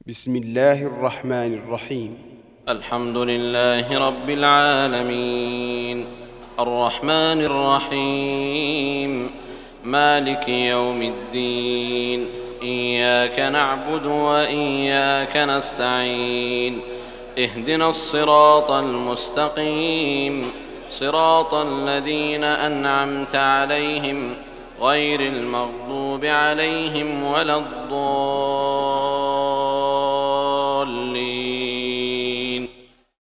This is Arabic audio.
بسم الله الرحمن الرحيم. الحمد لله رب العالمين، الرحمن الرحيم، مالك يوم الدين. إياك نعبد وإياك نستعين. اهدنا الصراط المستقيم، صراط الذين أنعمت عليهم غير المغضوب عليهم ولا الضالين.